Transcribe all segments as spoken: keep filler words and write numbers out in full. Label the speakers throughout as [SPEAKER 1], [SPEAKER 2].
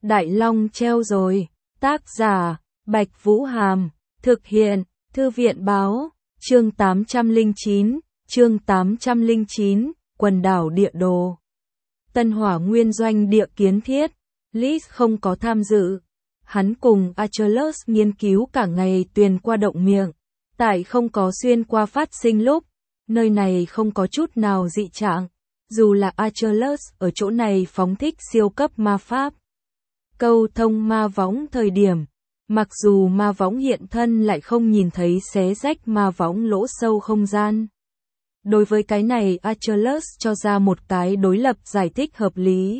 [SPEAKER 1] Đại Long treo rồi. Tác giả, Bạch Vũ Hàm. Thực hiện, Thư viện Báo. Chương tám trăm lẻ chín, chương tám trăm lẻ chín, quần đảo địa đồ. Tân Hỏa Nguyên doanh địa kiến thiết. Lis không có tham dự. Hắn cùng Achilles nghiên cứu cả ngày tuyền qua động miệng. Tại không có xuyên qua phát sinh lúc. Nơi này không có chút nào dị trạng. Dù là Achilles ở chỗ này phóng thích siêu cấp ma pháp. Câu thông ma võng thời điểm. Mặc dù ma võng hiện thân lại không nhìn thấy xé rách ma võng lỗ sâu không gian. Đối với cái này Achilles cho ra một cái đối lập giải thích hợp lý.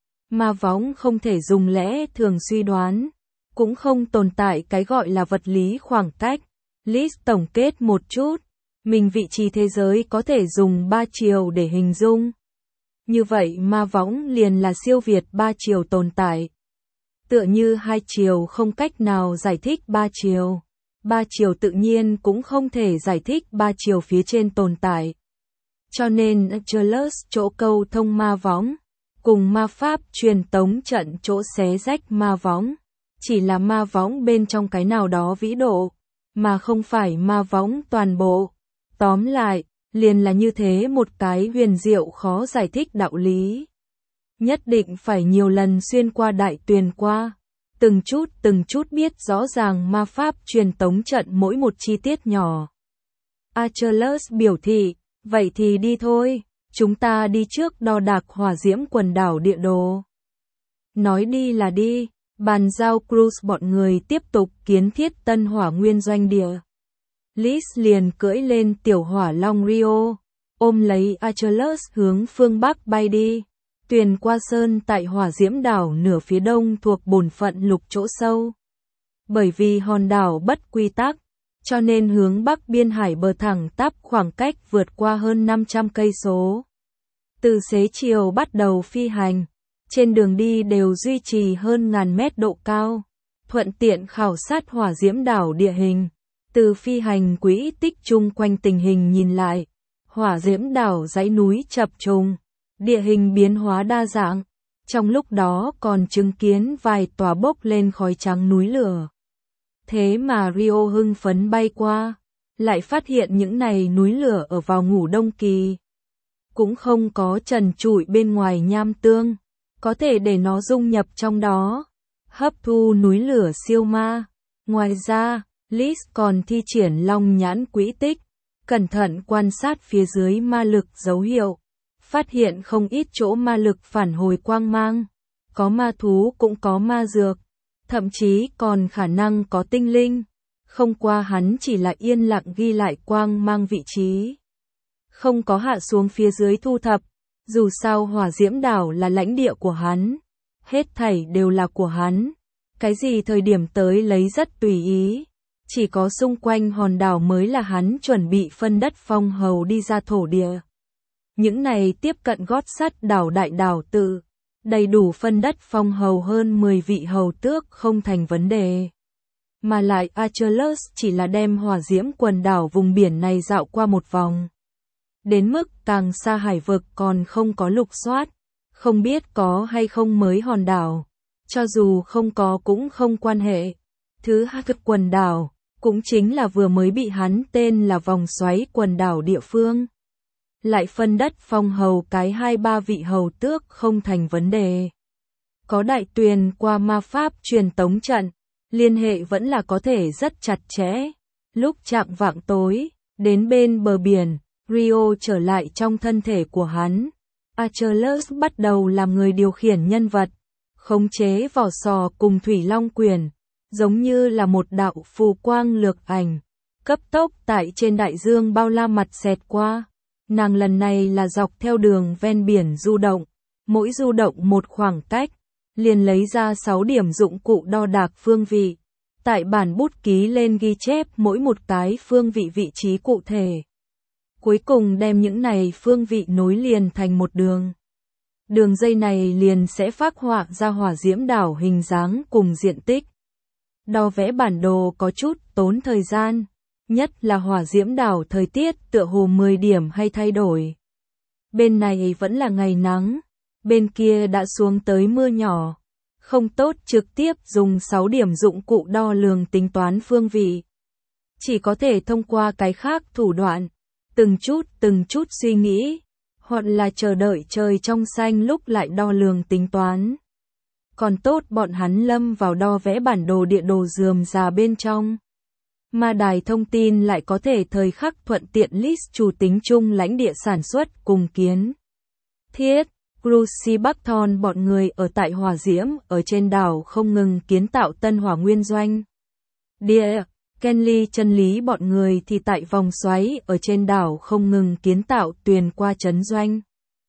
[SPEAKER 1] Ma võng không thể dùng lẽ thường suy đoán. Cũng không tồn tại cái gọi là vật lý khoảng cách. Lis tổng kết một chút. Mình vị trí thế giới có thể dùng ba chiều để hình dung. Như vậy ma võng liền là siêu việt ba chiều tồn tại. Tựa như hai chiều không cách nào giải thích ba chiều. Ba chiều tự nhiên cũng không thể giải thích ba chiều phía trên tồn tại. Cho nên Achilles chỗ câu thông ma võng, cùng ma pháp truyền tống trận chỗ xé rách ma võng, chỉ là ma võng bên trong cái nào đó vĩ độ, mà không phải ma võng toàn bộ. Tóm lại, liền là như thế một cái huyền diệu khó giải thích đạo lý. Nhất định phải nhiều lần xuyên qua đại tuyền qua, từng chút từng chút biết rõ ràng ma pháp truyền tống trận mỗi một chi tiết nhỏ. Achilles biểu thị, vậy thì đi thôi, chúng ta đi trước đo đạc hỏa diễm quần đảo địa đồ. Nói đi là đi, bàn giao Cruz bọn người tiếp tục kiến thiết Tân Hỏa Nguyên doanh địa. Lis liền cưỡi lên tiểu hỏa long Rio, ôm lấy Achilles hướng phương Bắc bay đi. Tuyền qua sơn tại hỏa diễm đảo nửa phía đông thuộc bổn phận lục chỗ sâu. Bởi vì hòn đảo bất quy tắc, cho nên hướng bắc biên hải bờ thẳng tắp khoảng cách vượt qua hơn năm trăm cây số. Từ xế chiều bắt đầu phi hành, trên đường đi đều duy trì hơn ngàn mét độ cao, thuận tiện khảo sát hỏa diễm đảo địa hình. Từ phi hành quỹ tích chung quanh tình hình nhìn lại, hỏa diễm đảo dãy núi chập trùng, địa hình biến hóa đa dạng, trong lúc đó còn chứng kiến vài tòa bốc lên khói trắng núi lửa. Thế mà Rio hưng phấn bay qua, lại phát hiện những này núi lửa ở vào ngủ đông kỳ. Cũng không có trần trụi bên ngoài nham tương, có thể để nó dung nhập trong đó, hấp thu núi lửa siêu ma. Ngoài ra, Lis còn thi triển long nhãn quỹ tích, cẩn thận quan sát phía dưới ma lực dấu hiệu, phát hiện không ít chỗ ma lực phản hồi quang mang, có ma thú cũng có ma dược, thậm chí còn khả năng có tinh linh. Không qua hắn chỉ là yên lặng ghi lại quang mang vị trí, không có hạ xuống phía dưới thu thập, dù sao hỏa diễm đảo là lãnh địa của hắn, hết thảy đều là của hắn, cái gì thời điểm tới lấy rất tùy ý. Chỉ có xung quanh hòn đảo mới là hắn chuẩn bị phân đất phong hầu đi ra thổ địa. Những này tiếp cận gót sắt đảo đại đảo tự, đầy đủ phân đất phong hầu hơn mười vị hầu tước không thành vấn đề. Mà lại Achilles chỉ là đem hỏa diễm quần đảo vùng biển này dạo qua một vòng. Đến mức càng xa hải vực còn không có lục soát, không biết có hay không mới hòn đảo. Cho dù không có cũng không quan hệ. Thứ hai cực quần đảo, cũng chính là vừa mới bị hắn tên là vòng xoáy quần đảo địa phương. Lại phân đất phong hầu cái hai ba vị hầu tước không thành vấn đề. Có đại tuyền qua ma pháp truyền tống trận, liên hệ vẫn là có thể rất chặt chẽ. Lúc chạng vạng tối, đến bên bờ biển, Rio trở lại trong thân thể của hắn. Achilles bắt đầu làm người điều khiển nhân vật, khống chế vỏ sò cùng thủy long quyền. Giống như là một đạo phù quang lược ảnh, cấp tốc tại trên đại dương bao la mặt xẹt qua. Nàng lần này là dọc theo đường ven biển du động, mỗi du động một khoảng cách, liền lấy ra sáu điểm dụng cụ đo đạc phương vị. Tại bản bút ký lên ghi chép mỗi một cái phương vị vị trí cụ thể. Cuối cùng đem những này phương vị nối liền thành một đường. Đường dây này liền sẽ phác họa ra hỏa diễm đảo hình dáng cùng diện tích. Đo vẽ bản đồ có chút tốn thời gian, nhất là hỏa diễm đảo thời tiết tựa hồ mười điểm hay thay đổi. Bên này vẫn là ngày nắng, bên kia đã xuống tới mưa nhỏ, không tốt trực tiếp dùng sáu điểm dụng cụ đo lường tính toán phương vị. Chỉ có thể thông qua cái khác thủ đoạn, từng chút từng chút suy nghĩ, hoặc là chờ đợi trời trong xanh lúc lại đo lường tính toán. Còn tốt bọn hắn lâm vào đo vẽ bản đồ địa đồ rườm rà bên trong. Mà đài thông tin lại có thể thời khắc thuận tiện list chủ tính chung lãnh địa sản xuất cùng kiến thiết. Cruci Buckthorn bọn người ở tại hỏa diễm ở trên đảo không ngừng kiến tạo tân hỏa nguyên doanh. Địa, Kenly chân lý bọn người thì tại vòng xoáy ở trên đảo không ngừng kiến tạo tuyền qua trấn doanh.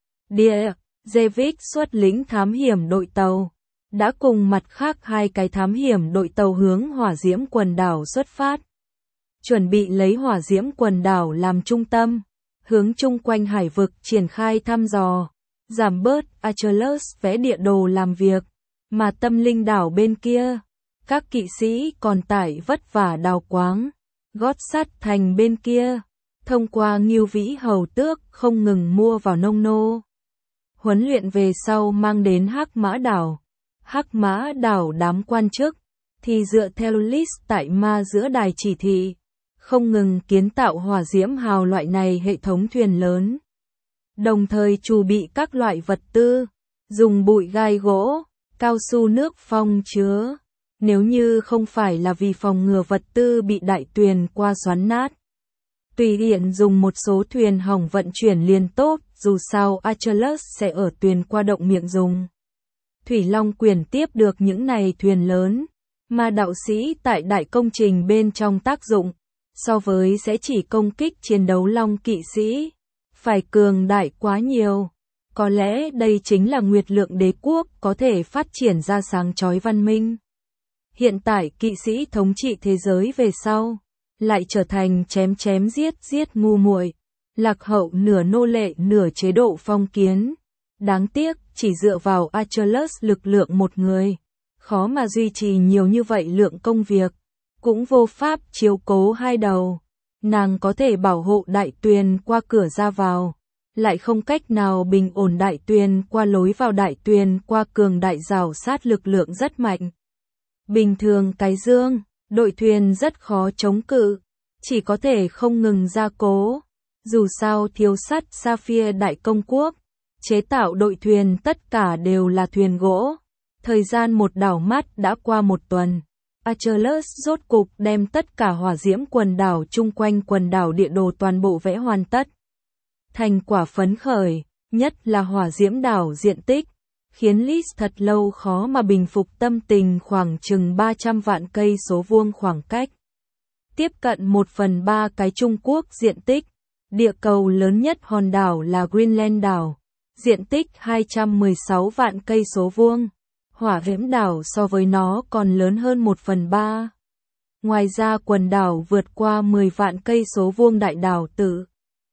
[SPEAKER 1] Địa, David xuất lĩnh thám hiểm đội tàu, đã cùng mặt khác hai cái thám hiểm đội tàu hướng hỏa diễm quần đảo xuất phát. Chuẩn bị lấy hỏa diễm quần đảo làm trung tâm, hướng chung quanh hải vực triển khai thăm dò, giảm bớt Achilles vẽ địa đồ làm việc, mà tâm linh đảo bên kia, các kỵ sĩ còn tải vất vả đào quáng, gót sắt thành bên kia, thông qua Ngưu Vĩ Hầu Tước không ngừng mua vào nông nô. Huấn luyện về sau mang đến Hắc Mã đảo. Hắc Mã đảo đám quan chức, thì dựa theo list tại ma giữa đài chỉ thị, không ngừng kiến tạo hỏa diễm hào loại này hệ thống thuyền lớn. Đồng thời chuẩn bị các loại vật tư, dùng bụi gai gỗ, cao su nước phong chứa. Nếu như không phải là vì phòng ngừa vật tư bị đại tuyền qua xoắn nát. Tùy tiện dùng một số thuyền hỏng vận chuyển liền tốt, dù sao Achilles sẽ ở tuyền qua động miệng dùng. Thủy Long Quyền tiếp được những này thuyền lớn, mà đạo sĩ tại đại công trình bên trong tác dụng, so với sẽ chỉ công kích chiến đấu Long kỵ sĩ, phải cường đại quá nhiều. Có lẽ đây chính là Nguyệt Lượng Đế quốc có thể phát triển ra sáng chói văn minh. Hiện tại kỵ sĩ thống trị thế giới về sau, lại trở thành chém chém giết giết ngu muội, lạc hậu nửa nô lệ nửa chế độ phong kiến. Đáng tiếc, chỉ dựa vào Achilles lực lượng một người, khó mà duy trì nhiều như vậy lượng công việc, cũng vô pháp chiếu cố hai đầu. Nàng có thể bảo hộ đại tuyền qua cửa ra vào, lại không cách nào bình ổn đại tuyền qua lối vào. Đại tuyền qua cường đại rào sát lực lượng rất mạnh. Bình thường cái dương, đội thuyền rất khó chống cự, chỉ có thể không ngừng gia cố. Dù sao thiếu sắt Sapphire đại công quốc, chế tạo đội thuyền tất cả đều là thuyền gỗ. Thời gian một đảo mắt đã qua một tuần. Achilles rốt cục đem tất cả hỏa diễm quần đảo chung quanh quần đảo địa đồ toàn bộ vẽ hoàn tất. Thành quả phấn khởi, nhất là hỏa diễm đảo diện tích, khiến Liz thật lâu khó mà bình phục tâm tình. Khoảng chừng ba trăm vạn cây số vuông khoảng cách. Tiếp cận một phần ba cái Trung Quốc diện tích. Địa cầu lớn nhất hòn đảo là Greenland đảo, diện tích hai trăm mười sáu vạn cây số vuông. Hỏa diễm đảo so với nó còn lớn hơn một phần ba. Ngoài ra quần đảo vượt qua mười vạn cây số vuông đại đảo Tử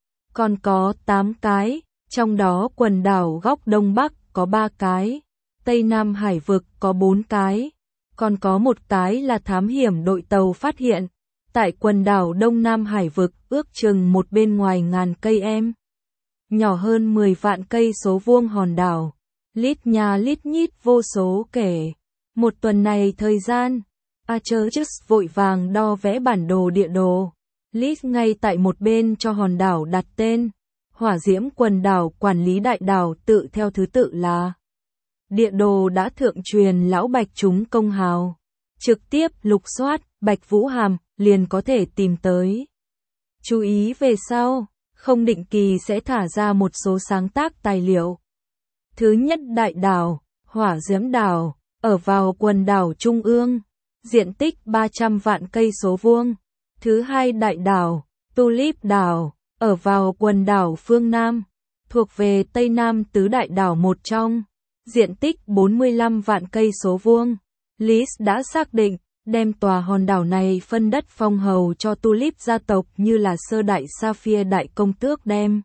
[SPEAKER 1] còn có tám cái, trong đó quần đảo góc Đông Bắc có ba cái, Tây Nam Hải vực có bốn cái, còn có một cái là thám hiểm đội tàu phát hiện. Tại quần đảo Đông Nam Hải vực ước chừng một bên ngoài ngàn cây em. Nhỏ hơn mười vạn cây số vuông hòn đảo. Lít nhà lít nhít vô số kể. Một tuần này thời gian, Achilles vội vàng đo vẽ bản đồ địa đồ. Lít ngay tại một bên cho hòn đảo đặt tên. Hỏa diễm quần đảo quản lý đại đảo tự theo thứ tự là. Địa đồ đã thượng truyền lão Bạch chúng công hào. Trực tiếp lục soát, Bạch Vũ Hàm, liền có thể tìm tới. Chú ý về sau, không định kỳ sẽ thả ra một số sáng tác tài liệu. Thứ nhất đại đảo, hỏa diễm đảo, ở vào quần đảo Trung ương, diện tích ba trăm vạn cây số vuông. Thứ hai đại đảo, Tulip đảo, ở vào quần đảo phương Nam, thuộc về Tây Nam tứ đại đảo một trong, diện tích bốn mươi lăm vạn cây số vuông. Liz đã xác định, đem tòa hòn đảo này phân đất phong hầu cho Tulip gia tộc như là sơ đại Sapphire đại công tước đem.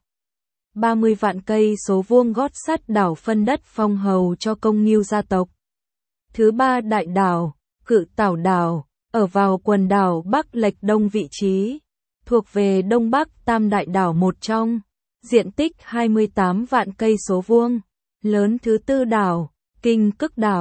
[SPEAKER 1] ba mươi vạn cây số vuông gót sắt đảo phân đất phong hầu cho công Ngưu gia tộc. Thứ ba đại đảo, Cự Tảo đảo, ở vào quần đảo Bắc lệch đông vị trí, thuộc về Đông Bắc tam đại đảo một trong, diện tích hai mươi tám vạn cây số vuông. Lớn thứ tư đảo, Kinh Cức đảo,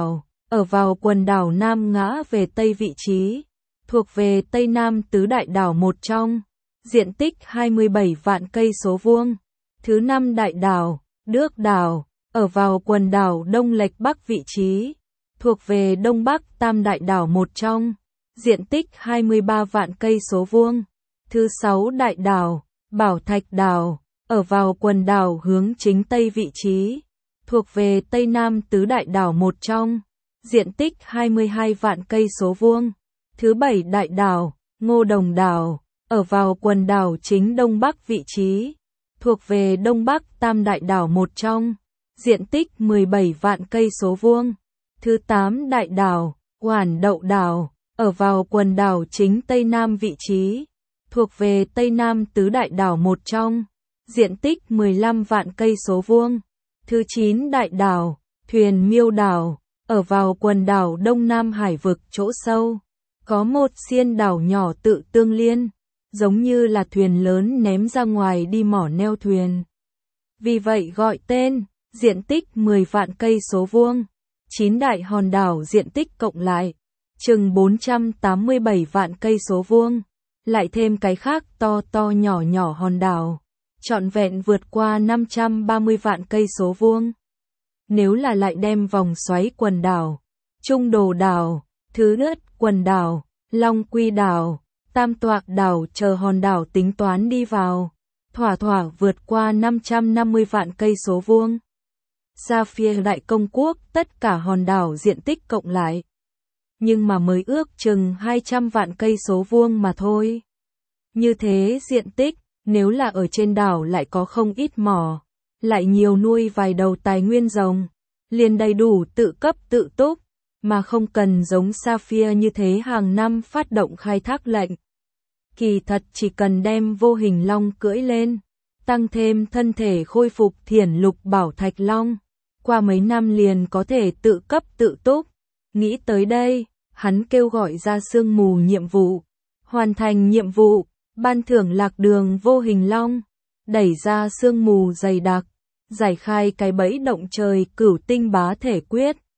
[SPEAKER 1] ở vào quần đảo Nam ngã về Tây vị trí, thuộc về Tây Nam tứ đại đảo một trong, diện tích hai mươi bảy vạn cây số vuông. Thứ năm đại đảo, Đước đảo, ở vào quần đảo Đông lệch Bắc vị trí, thuộc về Đông Bắc tam đại đảo một trong, diện tích hai mươi ba vạn cây số vuông. Thứ sáu đại đảo, Bảo Thạch đảo, ở vào quần đảo hướng chính Tây vị trí, thuộc về Tây Nam tứ đại đảo một trong, diện tích hai mươi hai vạn cây số vuông. Thứ bảy đại đảo, Ngô Đồng đảo, ở vào quần đảo chính Đông Bắc vị trí, thuộc về Đông Bắc tam đại đảo một trong, diện tích mười bảy vạn cây số vuông. Thứ tám đại đảo, Quản Đậu đảo, ở vào quần đảo chính Tây Nam vị trí, thuộc về Tây Nam tứ đại đảo một trong, diện tích mười lăm vạn cây số vuông. Thứ chín đại đảo, Thuyền Miêu đảo, ở vào quần đảo Đông Nam hải vực chỗ sâu, có một xiên đảo nhỏ tự tương liên, giống như là thuyền lớn ném ra ngoài đi mỏ neo thuyền. Vì vậy gọi tên, diện tích mười vạn cây số vuông. Chín đại hòn đảo diện tích cộng lại, chừng bốn trăm tám mươi bảy vạn cây số vuông, lại thêm cái khác to to nhỏ nhỏ hòn đảo, trọn vẹn vượt qua năm trăm ba mươi vạn cây số vuông. Nếu là lại đem vòng xoáy quần đảo, Trung Đồ đảo, Thứ Ất quần đảo, Long Quy đảo, Tam Toạc đảo chờ hòn đảo tính toán đi vào, thỏa thỏa vượt qua năm trăm năm mươi vạn cây số vuông. Sapphire Đại Công Quốc tất cả hòn đảo diện tích cộng lại, nhưng mà mới ước chừng hai trăm vạn cây số vuông mà thôi. Như thế diện tích, nếu là ở trên đảo lại có không ít mỏ, lại nhiều nuôi vài đầu tài nguyên rồng, liền đầy đủ tự cấp tự túc, mà không cần giống Sapphire như thế hàng năm phát động khai thác lệnh. Kỳ thật chỉ cần đem vô hình long cưỡi lên, tăng thêm thân thể khôi phục thiển lục bảo thạch long, qua mấy năm liền có thể tự cấp tự túc. Nghĩ tới đây, hắn kêu gọi ra sương mù nhiệm vụ, hoàn thành nhiệm vụ, ban thưởng lạc đường vô hình long, đẩy ra sương mù dày đặc, giải khai cái bẫy động trời cửu tinh bá thể quyết.